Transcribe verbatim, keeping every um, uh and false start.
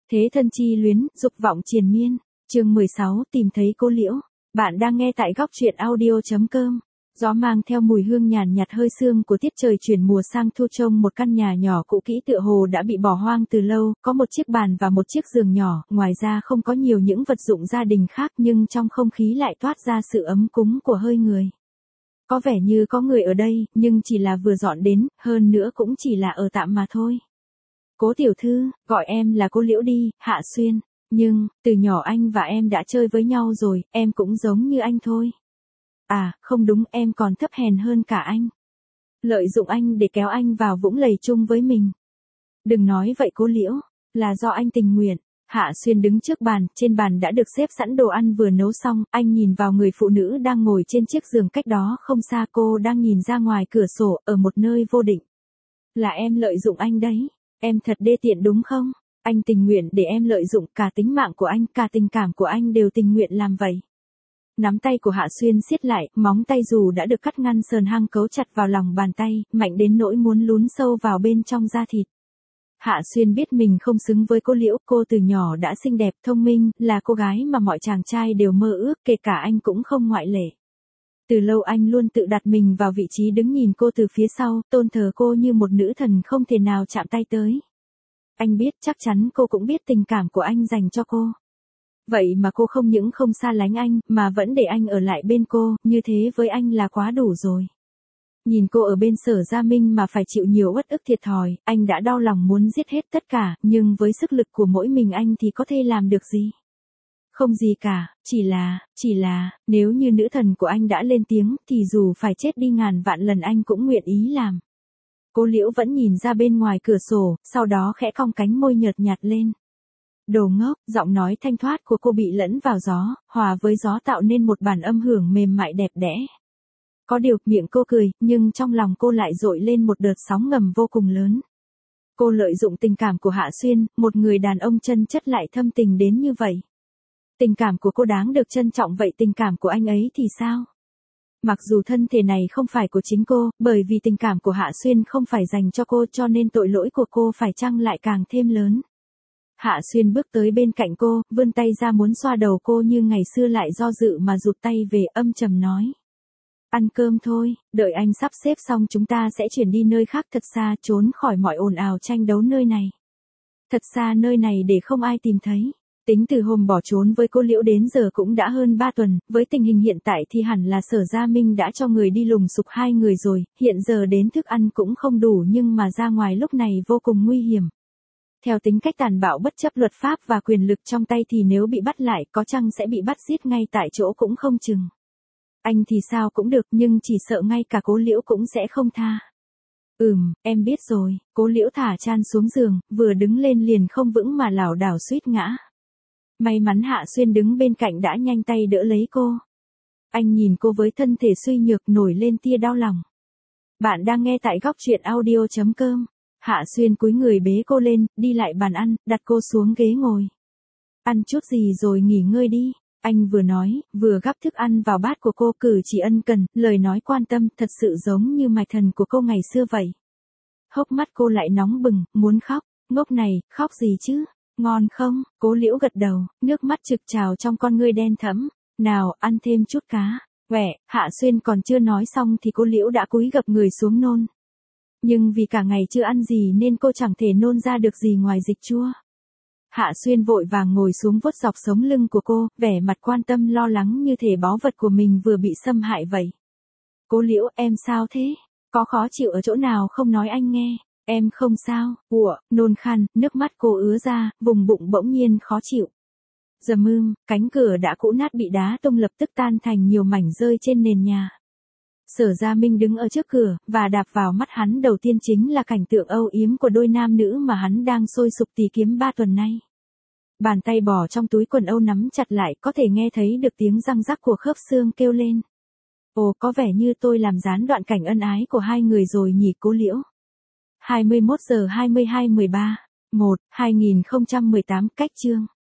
Thế thân chi luyến, dục vọng triền miên. Chương mười sáu, tìm thấy cô Liễu. Bạn đang nghe tại góc truyện audio chấm com. Gió mang theo mùi hương nhàn nhạt hơi sương của tiết trời chuyển mùa sang thu, trông một căn nhà nhỏ cũ kỹ tựa hồ đã bị bỏ hoang từ lâu, có một chiếc bàn và một chiếc giường nhỏ, ngoài ra không có nhiều những vật dụng gia đình khác, nhưng trong không khí lại toát ra sự ấm cúng của hơi người. Có vẻ như có người ở đây, nhưng chỉ là vừa dọn đến, hơn nữa cũng chỉ là ở tạm mà thôi. Cố tiểu thư, gọi em là cô Liễu đi, Hạ Xuyên. Nhưng, từ nhỏ anh và em đã chơi với nhau rồi, em cũng giống như anh thôi. À, không đúng, em còn thấp hèn hơn cả anh. Lợi dụng anh để kéo anh vào vũng lầy chung với mình. Đừng nói vậy cô Liễu, là do anh tình nguyện. Hạ Xuyên đứng trước bàn, trên bàn đã được xếp sẵn đồ ăn vừa nấu xong, anh nhìn vào người phụ nữ đang ngồi trên chiếc giường cách đó không xa, cô đang nhìn ra ngoài cửa sổ, ở một nơi vô định. Là em lợi dụng anh đấy, em thật đê tiện đúng không? Anh tình nguyện để em lợi dụng, cả tính mạng của anh, cả tình cảm của anh đều tình nguyện làm vậy. Nắm tay của Hạ Xuyên siết lại, móng tay dù đã được cắt ngăn sờn hang cấu chặt vào lòng bàn tay, mạnh đến nỗi muốn lún sâu vào bên trong da thịt. Hạ Xuyên biết mình không xứng với cô Liễu, cô từ nhỏ đã xinh đẹp, thông minh, là cô gái mà mọi chàng trai đều mơ ước, kể cả anh cũng không ngoại lệ. Từ lâu anh luôn tự đặt mình vào vị trí đứng nhìn cô từ phía sau, tôn thờ cô như một nữ thần không thể nào chạm tay tới. Anh biết chắc chắn cô cũng biết tình cảm của anh dành cho cô. Vậy mà cô không những không xa lánh anh, mà vẫn để anh ở lại bên cô, như thế với anh là quá đủ rồi. Nhìn cô ở bên Sở Gia Minh mà phải chịu nhiều uất ức thiệt thòi, anh đã đau lòng muốn giết hết tất cả, nhưng với sức lực của mỗi mình anh thì có thể làm được gì? Không gì cả, chỉ là, chỉ là, nếu như nữ thần của anh đã lên tiếng, thì dù phải chết đi ngàn vạn lần anh cũng nguyện ý làm. Cô Liễu vẫn nhìn ra bên ngoài cửa sổ, sau đó khẽ cong cánh môi nhợt nhạt lên. Đồ ngốc, giọng nói thanh thoát của cô bị lẫn vào gió, hòa với gió tạo nên một bản âm hưởng mềm mại đẹp đẽ. Có điều, miệng cô cười, nhưng trong lòng cô lại dội lên một đợt sóng ngầm vô cùng lớn. Cô lợi dụng tình cảm của Hạ Xuyên, một người đàn ông chân chất lại thâm tình đến như vậy. Tình cảm của cô đáng được trân trọng, vậy tình cảm của anh ấy thì sao? Mặc dù thân thể này không phải của chính cô, bởi vì tình cảm của Hạ Xuyên không phải dành cho cô, cho nên tội lỗi của cô phải chăng lại càng thêm lớn. Hạ Xuyên bước tới bên cạnh cô, vươn tay ra muốn xoa đầu cô, nhưng ngày xưa lại do dự mà rụt tay về, âm trầm nói. Ăn cơm thôi, đợi anh sắp xếp xong chúng ta sẽ chuyển đi nơi khác thật xa, trốn khỏi mọi ồn ào tranh đấu nơi này. Thật xa nơi này để không ai tìm thấy. Tính từ hôm bỏ trốn với cô Liễu đến giờ cũng đã hơn ba tuần, với tình hình hiện tại thì hẳn là Sở Gia Minh đã cho người đi lùng sục hai người rồi, hiện giờ đến thức ăn cũng không đủ, nhưng mà ra ngoài lúc này vô cùng nguy hiểm. Theo tính cách tàn bạo bất chấp luật pháp và quyền lực trong tay thì nếu bị bắt lại có chăng sẽ bị bắt giết ngay tại chỗ cũng không chừng. Anh thì sao cũng được, nhưng chỉ sợ ngay cả cô Liễu cũng sẽ không tha. Ừm, em biết rồi, cô Liễu thả chan xuống giường, vừa đứng lên liền không vững mà lảo đảo suýt ngã. May mắn Hạ Xuyên đứng bên cạnh đã nhanh tay đỡ lấy cô. Anh nhìn cô với thân thể suy nhược nổi lên tia đau lòng. Bạn đang nghe tại góc truyện audio chấm com. Hạ Xuyên cúi người bế cô lên, đi lại bàn ăn, đặt cô xuống ghế ngồi. Ăn chút gì rồi nghỉ ngơi đi. Anh vừa nói, vừa gắp thức ăn vào bát của cô, cử chỉ ân cần, lời nói quan tâm, thật sự giống như mạch thần của cô ngày xưa vậy. Hốc mắt cô lại nóng bừng, muốn khóc. Ngốc này, khóc gì chứ? Ngon không? Cố Liễu gật đầu, nước mắt trực trào trong con ngươi đen thẫm. Nào, ăn thêm chút cá. Quẻ, Hạ Xuyên còn chưa nói xong thì cô Liễu đã cúi gập người xuống nôn. Nhưng vì cả ngày chưa ăn gì nên cô chẳng thể nôn ra được gì ngoài dịch chua. Hạ Xuyên vội vàng ngồi xuống vuốt dọc sống lưng của cô, vẻ mặt quan tâm lo lắng như thể báu vật của mình vừa bị xâm hại vậy. Cô Liễu, em sao thế? Có khó chịu ở chỗ nào không nói anh nghe? Em không sao. Ủa, nôn khan, nước mắt cô ứa ra, vùng bụng bỗng nhiên khó chịu. Dầm ưm, cánh cửa đã cũ nát bị đá tung lập tức tan thành nhiều mảnh rơi trên nền nhà. Sở Gia Minh đứng ở trước cửa, và đạp vào mắt hắn đầu tiên chính là cảnh tượng âu yếm của đôi nam nữ mà hắn đang sôi sục tì kiếm ba tuần nay. Bàn tay bỏ trong túi quần âu nắm chặt lại, có thể nghe thấy được tiếng răng rắc của khớp xương kêu lên. Ồ, có vẻ như tôi làm gián đoạn cảnh ân ái của hai người rồi nhỉ cô Liễu. hai mươi mốt giờ hai mươi hai mười ba, một, hai nghìn không trăm mười tám, cách chương.